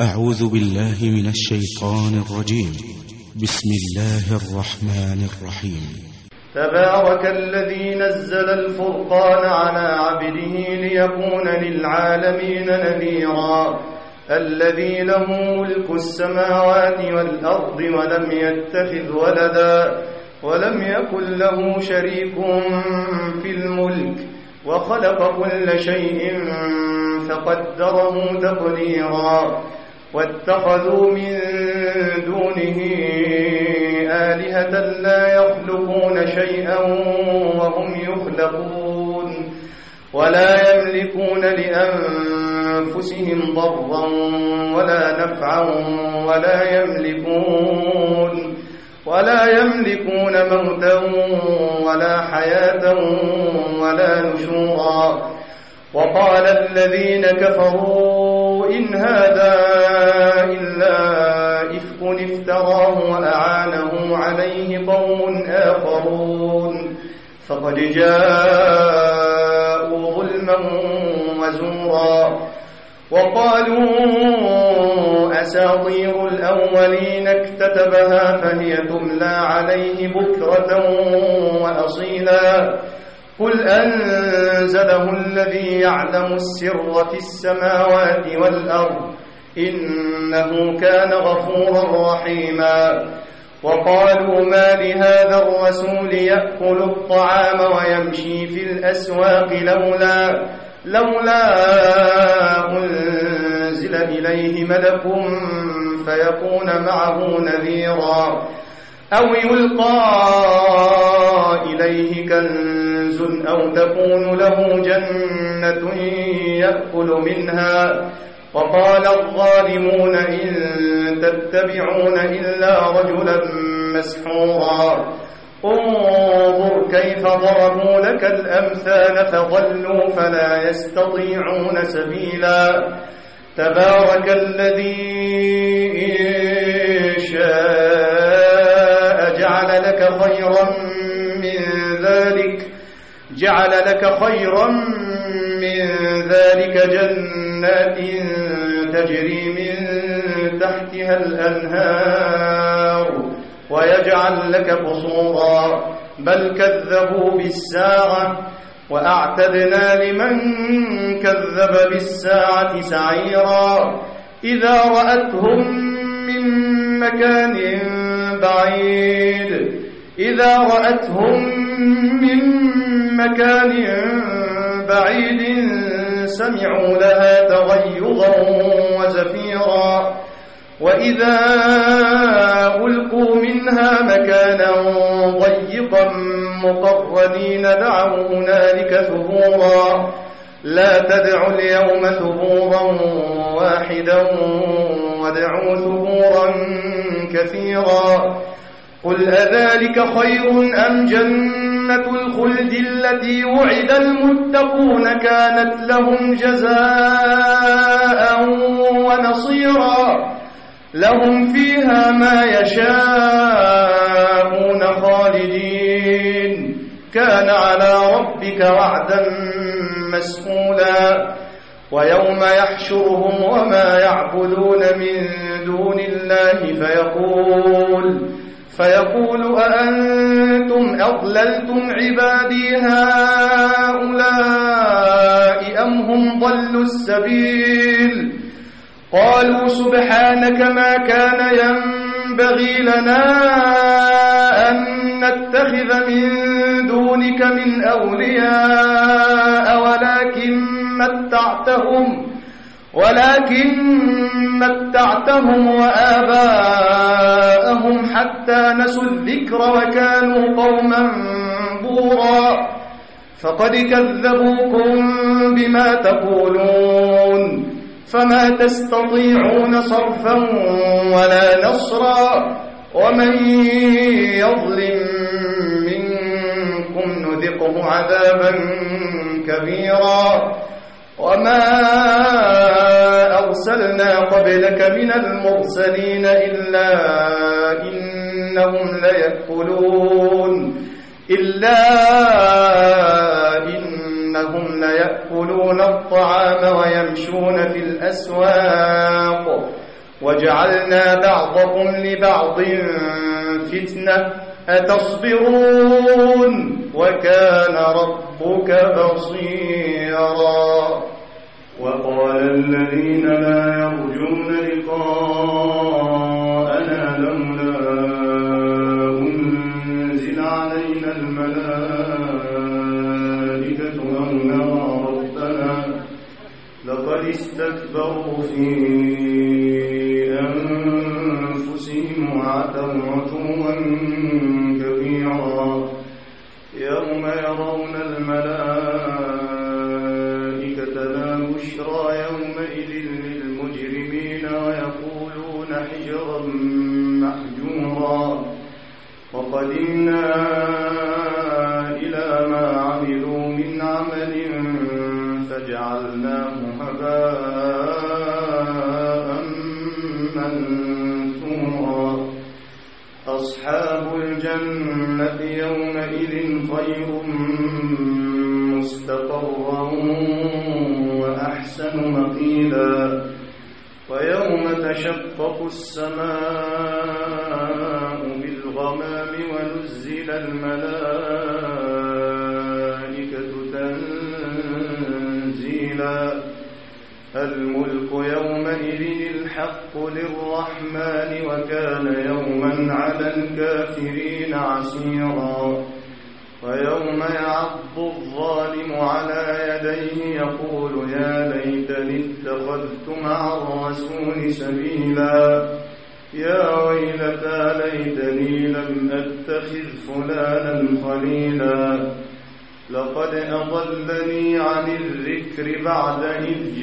أعوذ بالله من الشيطان الرجيم. بسم الله الرحمن الرحيم. تبارك الذي نزل الفرقان على عبده ليكون للعالمين نذيرا الذي له ملك السماوات والأرض ولم يتخذ ولدا ولم يكن له شريك في الملك وخلق كل شيء فقدره تقديرا واتخذوا من دونه آلهة لا يخلقون شيئا وهم يخلقون ولا يملكون لأنفسهم ضرا ولا نفعا ولا يملكون موتا ولا حياة ولا نشورا. وقال الذين كفروا إن هذا إلا إفك افتراه وأعانه عليه قوم آخرون فقد جاءوا ظلما وزورا. وقالوا أساطير الأولين اكتتبها فهي تملى عليه بكرة وأصيلا قل أنزله الذي يعلم السر في السماوات والأرض إنه كان غفورا رحيما. وقالوا ما لهذا الرسول يأكل الطعام ويمشي في الأسواق لولا أنزل إليه ملك فيكون معه نذيرا أو يلقى إليه كنز أو تكون له جنة يأكل منها. وقال الظالمون إن تتبعون إلا رجلا مسحورا انظر كيف ضربوا لك الأمثال فضلوا فلا يستطيعون سبيلا. تبارك الذي إن شاء جعل لك خيرا من ذلك جنات تجري من تحتها الأنهار ويجعل لك قصورا بل كذبوا بالساعة وأعتدنا لمن كذب بالساعة سعيرا. إذا رأتهم من مكان بعيد سمعوا لها تغيظا وزفيرا وإذا ألقوا منها مكانا ضيقا مقرنين دعوا هنالك ثبورا لا تدعوا اليوم ثبورا واحدا وادعوا ثبورا كثيرا. قل أذلك خير أم جنة الخلد التي وعد المتقون كانت لهم جزاء ونصيرا لهم فيها ما يشاءون خالدين كان على ربك وعدا مسئولا. ويوم يحشرهم وما يعبدون من دون الله فيقول أأنتم أضللتم عبادي هؤلاء أم هم ضلوا السبيل قالوا سبحانك ما كان ينبغي لنا أن نتخذ من دونك من أولياء ولكن متعتهم وآباءهم حتى نسوا الذكر وكانوا قوما بورا فقد كذبوكم بما تقولون فما تستطيعون صرفا ولا نصرا ومن يظلم منكم نذقه عذابا كبيرا. وما أرسلنا قبلك من المرسلين إلا إنهم ليأكلون الطعام ويمشون في الأسواق وجعلنا بعضكم لبعض فتنة أتصبرون وكان ربك بصيرا. وقال الذين لا يرجون لقاءنا لولا أنزل علينا الملائكة أو نرى ربنا لقد استكبروا في أنفسهم وعتوا عتوا كبيرا. يوم يرون الملائكة لا بشرى يومئذ للمجرمين ويقولون حجرا محجورا. وقدمنا إلى ما عملوا من عمل فجعلناه هباء منثورا. أصحاب الجنة يومئذ خير مستقرا وأحسن مقيلا. ويوم تشقق السماء بالغمام ونزل الملائكة تنزيلا. الملك يومئذ الحق للرحمن وكان يوما على الكافرين عسيرا. ويوم يعض الظالم على يديه يقول يا ليتني اتخذت مع الرسول سبيلا. يا ويلتى ليتني لم أتخذ فلانا خليلا. لقد أضلني عن الذكر بعد إذ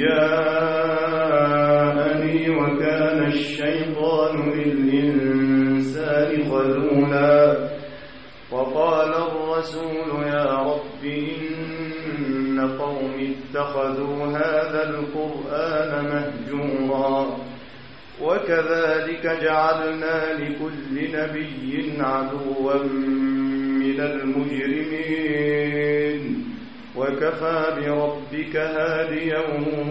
جاءني وكان الشيطان للإنسان خذولا. وقال الرسول يا رب إن قومي اتخذوا هذا القرآن مهجورا. وكذلك جعلنا لكل نبي عدوا من المجرمين وكفى بربك هاديا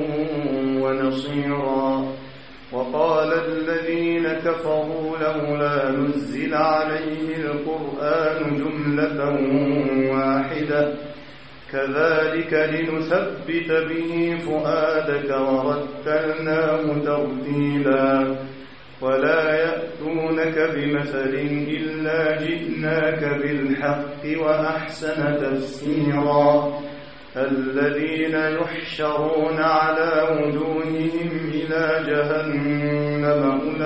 ونصيرا. وقال الذين كفروا لولا نزل عليه القرآن جملة واحدة كذلك لنثبت به فؤادك ورتلناه ترتيلا. ولا يأتونك بمثل إلا جئناك بالحق وأحسن تفسيرا. الذين يحشرون على وجوههم إلى جهنم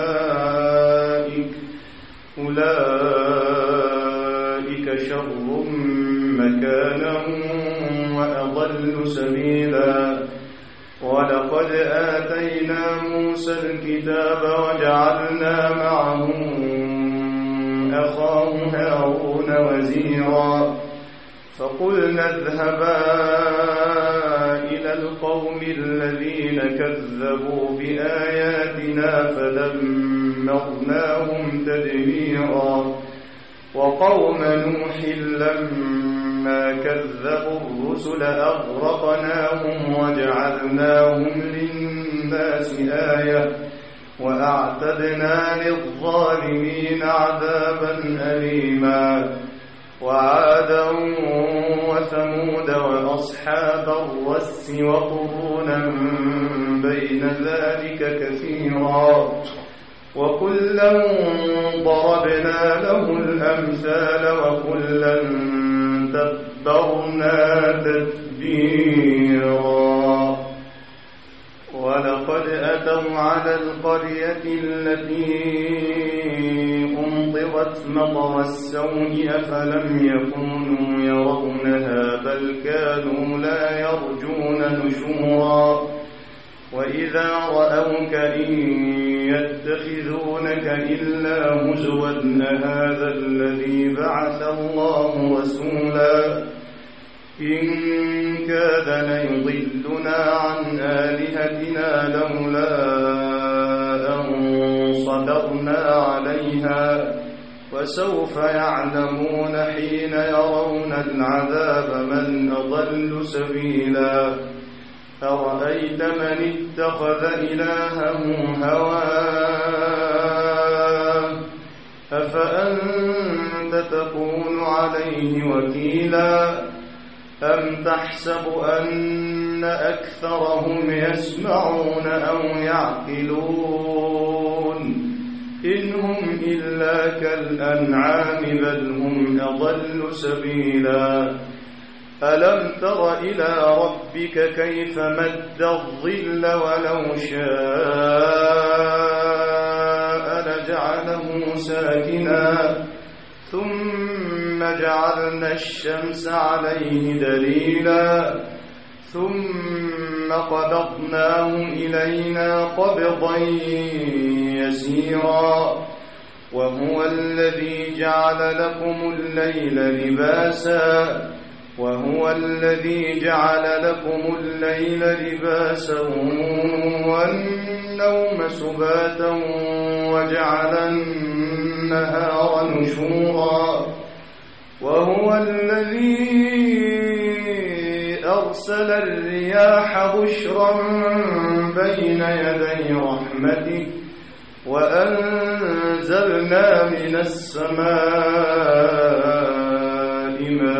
أولئك شر مكانا وأضل سبيلا. ولقد آتينا موسى الكتاب وجعلنا معه أخاه هارون وزيرا. فقلنا اذهبا إلى القوم الذين كذبوا بآياتنا فدمرناهم تدميرا. وقوم نوح لما كذبوا الرسل أغرقناهم وجعلناهم للناس آية وأعتدنا للظالمين عذابا أليما. وعادا وثمود وأصحاب الرس وقرونا بين ذلك كثيرا. وكلا ضربنا له الأمثال وكلا تبرنا تتبيرا. ولقد أتوا على القرية التي أمطرت مطر السوء أفلم يكونوا يرونها بل كانوا لا يرجون نشورا. وإذا رأوك إن يتخذونك إلا هزوا أهذا الذي بعث الله رسولا. إن كاد ليضلنا عن آلهتنا لولا أن صبرنا عليها. وسوف يعلمون حين يرون العذاب من أضل سبيلا. أرأيت من اتخذ إلهه هواه أفأنت تكون عليه وكيلا أم تحسب أن أكثرهم يسمعون أو يعقلون إن هم إلا كالأنعام بل هم أضل سبيلا ألم تر إلى ربك كيف مد الظل ولو شاء لجعله ساكنا ثم جعلنا الشمس عليه دليلا ثم قبضناه إلينا قبضا يسيرا وهو الذي جعل لكم الليل لباسا والنوم سباتا وجعل النهار نشورا وهو الذي أرسل الرياح بشرا بين يدي رحمته وأنزلنا من السماء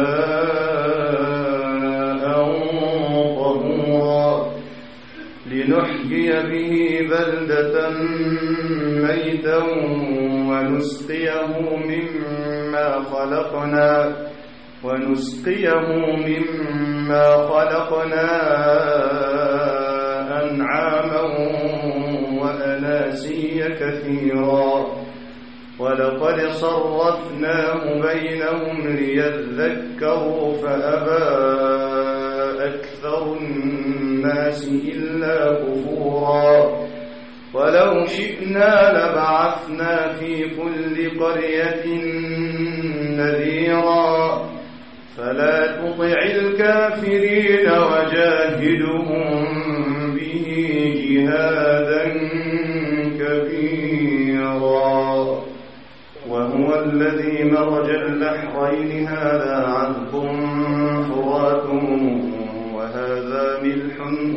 ماء طهورا لنحيي به بلدة ميتا ونسقيه مما خلقنا أنعاما وأناسيا كثيرا ولقد صرفناه بينهم ليذكروا فأبى أكثر الناس إلا كفورا ولو شئنا لبعثنا في كل قرية نذيرا فلا تطع الكافرين وجاهدهم به جهادا كبيرا وهو الذي مرج البحرين هذا عذب فرات وهذا ملح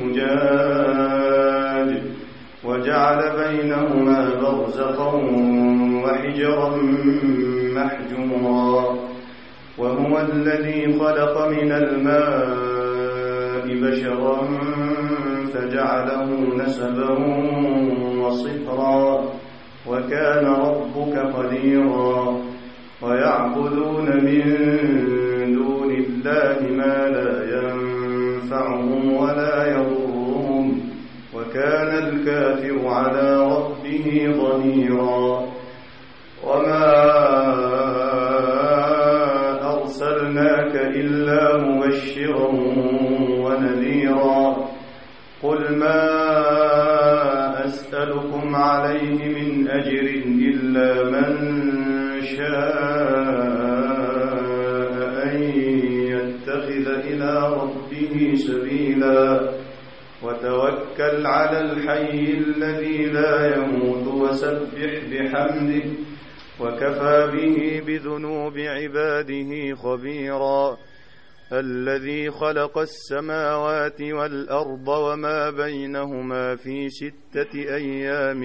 أجاج وجعل بينهما برزخا وحجرا محجورا وهو الذي خلق من الماء بشرا فجعله نسبا وصهرا وكان ربك قديرا ويعبدون من دون الله ما لا ينفعهم ولا يضرهم وكان الكافر على ربه ظهيرا وما أرسلناك إلا مبشرا ونذيرا قل ما أسألكم عليه من أجر إلا من شاء أن يتخذ إلى ربه سبيلا وتوكل على الحي الذي لا يموت وسبح بحمده وكفى به بذنوب عباده خبيرا الذي خلق السماوات والأرض وما بينهما في 6 أيام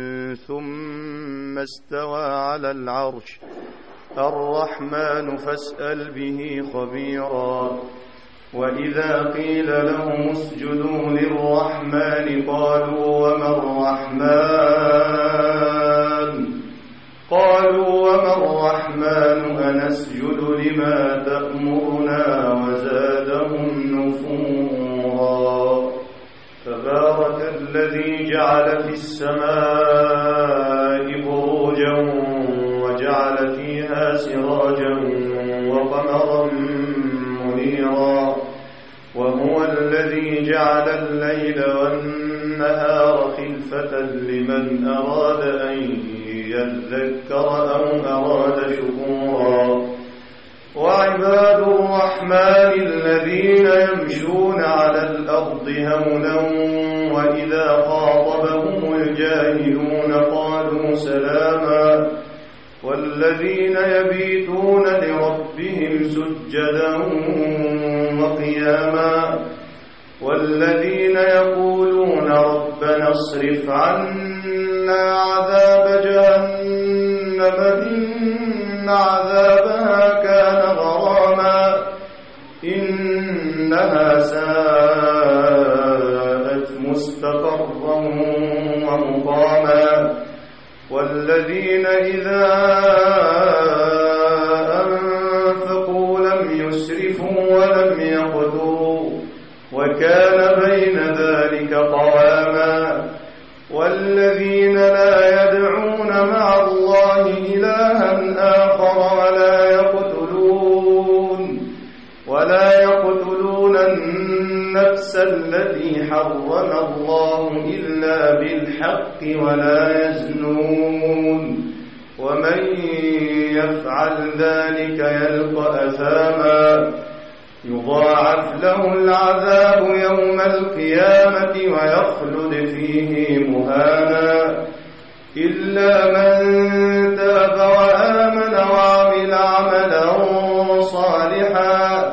ثم استوى على العرش الرحمن فاسأل به خبيرا وإذا قيل لهم اسجدوا للرحمن قالوا وما الرحمن أنسجد لما تأمرنا وزادهم نفورا تبارك الذي جعل في السماء بروجا وجعل فيها سراجا وقمرا منيرا وهو الذي جعل الليل والنهار خلفة لمن أراد أن يذكر أو أراد شكورا وعباد الرحمن الذين يمشون على الأرض هونا وإذا خاطبهم الجاهلون قالوا سلاما والذين يبيتون لربهم سجدا وقياما والذين يقولون ربنا اصرف عنا عذاب جهنم إن عذابها كان غراما إنها ساءت مستقرا ومقاما والذين إذا أنفقوا لم يسرفوا ولم يقتروا وكان بين ذلك قواما والذين لا يدعون مع الله إلها آخر ولا يقتلون النفس التي حرم الله إلا بالحق ولا يزنون ومن يفعل ذلك يلقى أثاما يضاعف له العذاب يوم القيامة ويخلد فيه مهانا إلا من تاب وآمن وعمل عملا صالحا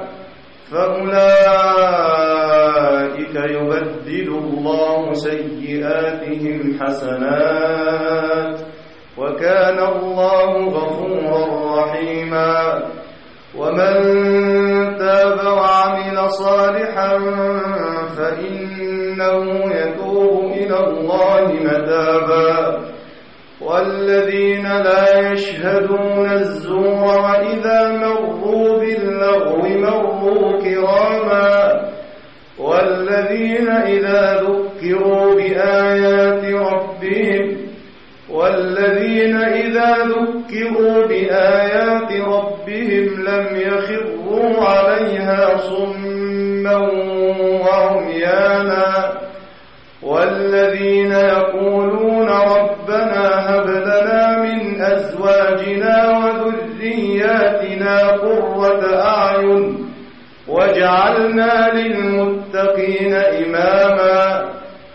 فأولئك يبدل الله سيئاتهم حسنات وكان الله غفورا رحيما ومن تاب وعمل صالحا فإنه يتوب إلى الله متابا والذين لا يشهدون الزور وإذا مروا باللغو مروا كراما والذين إذا ذكروا بآيات ربهم لم يخروا عليها صما وعميانا والذين يقولون ربنا هب لنا من أزواجنا وذرياتنا قرة أعين واجعلنا للمتقين إماما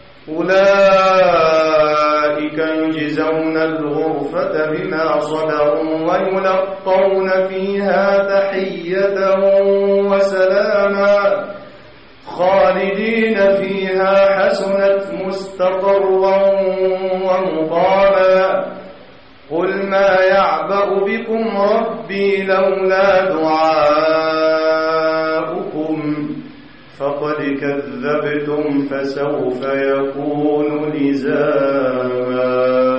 أولئك يجزون الغرفة بما صبروا ويلقون فيها تحية وسلاما خالدين فيها حسنت مستقرا ومقاما قل ما يعبأ بكم ربي لولا دعاؤكم فقد كذبتم فسوف يكون لزاما